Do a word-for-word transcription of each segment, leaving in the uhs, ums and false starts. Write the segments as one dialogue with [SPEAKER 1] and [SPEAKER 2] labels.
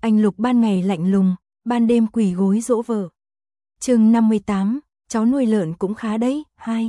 [SPEAKER 1] Anh Lục ban ngày lạnh lùng, ban đêm quỳ gối dỗ vợ. Chương năm mươi tám, cháu nuôi lợn cũng khá đấy. Hai.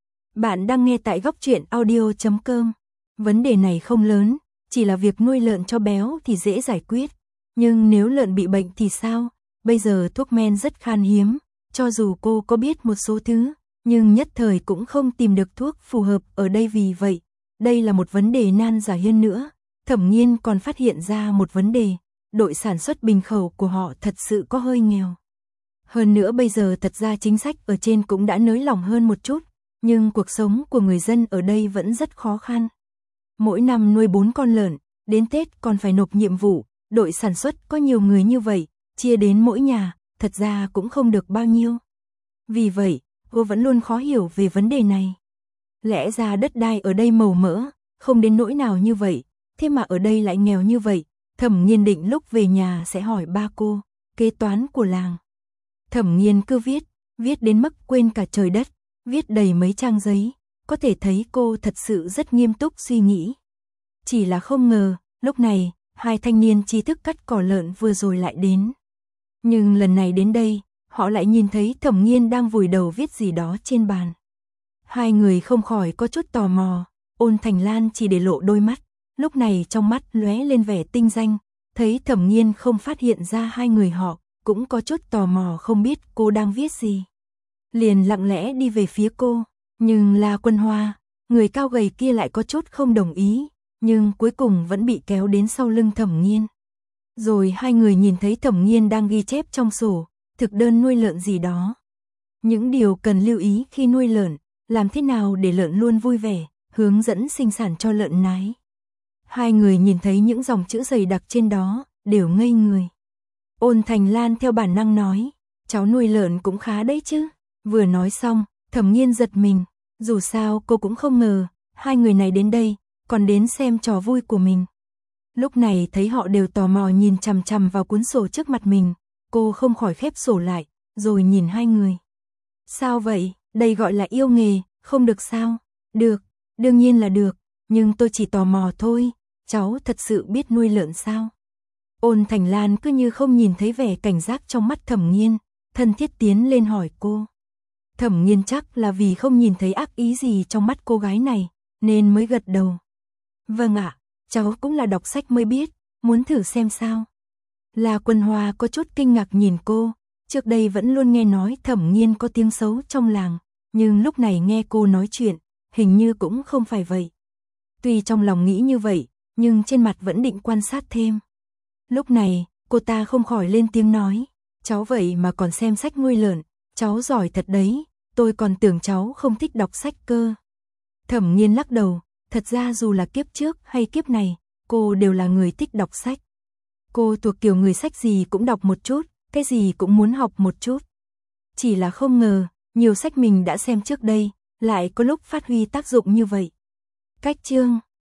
[SPEAKER 1] Bạn đang nghe tại góc truyện audio chấm com. Vấn đề này không lớn, chỉ là việc nuôi lợn cho béo thì dễ giải quyết. Nhưng nếu lợn bị bệnh thì sao? Bây giờ thuốc men rất khan hiếm, cho dù cô có biết một số thứ, nhưng nhất thời cũng không tìm được thuốc phù hợp ở đây. Vì vậy, đây là một vấn đề nan giải hơn nữa. Thẩm Nghiên còn phát hiện ra một vấn đề, đội sản xuất bình khẩu của họ thật sự có hơi nghèo. Hơn nữa bây giờ thật ra chính sách ở trên cũng đã nới lỏng hơn một chút, nhưng cuộc sống của người dân ở đây vẫn rất khó khăn. Mỗi năm nuôi bốn con lợn, đến Tết còn phải nộp nhiệm vụ, đội sản xuất có nhiều người như vậy, chia đến mỗi nhà, thật ra cũng không được bao nhiêu. Vì vậy, cô vẫn luôn khó hiểu về vấn đề này. Lẽ ra đất đai ở đây màu mỡ, không đến nỗi nào như vậy, thế mà ở đây lại nghèo như vậy. Thẩm Nghiên định lúc về nhà sẽ hỏi ba cô, kế toán của làng. Thẩm Nghiên cứ viết, viết đến mức quên cả trời đất, viết đầy mấy trang giấy, có thể thấy cô thật sự rất nghiêm túc suy nghĩ. Chỉ là không ngờ, lúc này, hai thanh niên trí thức cắt cỏ lợn vừa rồi lại đến. Nhưng lần này đến đây, họ lại nhìn thấy Thẩm Nghiên đang vùi đầu viết gì đó trên bàn. Hai người không khỏi có chút tò mò, Ôn Thành Lan chỉ để lộ đôi mắt, lúc này trong mắt lóe lên vẻ tinh danh, thấy Thẩm Nghiên không phát hiện ra hai người họ, cũng có chút tò mò không biết cô đang viết gì. Liền lặng lẽ đi về phía cô, nhưng La Quân Hoa, người cao gầy kia lại có chút không đồng ý, nhưng cuối cùng vẫn bị kéo đến sau lưng Thẩm Nghiên. Rồi hai người nhìn thấy Thẩm Nghiên đang ghi chép trong sổ, thực đơn nuôi lợn gì đó. Những điều cần lưu ý khi nuôi lợn, làm thế nào để lợn luôn vui vẻ, hướng dẫn sinh sản cho lợn nái. Hai người nhìn thấy những dòng chữ dày đặc trên đó, đều ngây người. Ôn Thành Lan theo bản năng nói, cháu nuôi lợn cũng khá đấy chứ. Vừa nói xong, Thẩm Nghiên giật mình, dù sao cô cũng không ngờ, hai người này đến đây, còn đến xem trò vui của mình. Lúc này thấy họ đều tò mò nhìn chằm chằm vào cuốn sổ trước mặt mình, cô không khỏi khép sổ lại, rồi nhìn hai người. Sao vậy, đây gọi là yêu nghề, không được sao? Được, đương nhiên là được, nhưng tôi chỉ tò mò thôi, cháu thật sự biết nuôi lợn sao? Ôn Thành Lan cứ như không nhìn thấy vẻ cảnh giác trong mắt Thẩm Nghiên, thân thiết tiến lên hỏi cô. Thẩm Nghiên chắc là vì không nhìn thấy ác ý gì trong mắt cô gái này, nên mới gật đầu. Vâng ạ, cháu cũng là đọc sách mới biết, muốn thử xem sao. La Quân Hoa có chút kinh ngạc nhìn cô, trước đây vẫn luôn nghe nói Thẩm Nghiên có tiếng xấu trong làng, nhưng lúc này nghe cô nói chuyện, hình như cũng không phải vậy. Tuy trong lòng nghĩ như vậy, nhưng trên mặt vẫn định quan sát thêm. Lúc này, cô ta không khỏi lên tiếng nói, cháu vậy mà còn xem sách nuôi lợn, cháu giỏi thật đấy, tôi còn tưởng cháu không thích đọc sách cơ. Thẩm Nghiên lắc đầu, thật ra dù là kiếp trước hay kiếp này, cô đều là người thích đọc sách. Cô thuộc kiểu người sách gì cũng đọc một chút, cái gì cũng muốn học một chút. Chỉ là không ngờ, nhiều sách mình đã xem trước đây, lại có lúc phát huy tác dụng như vậy. Cách chương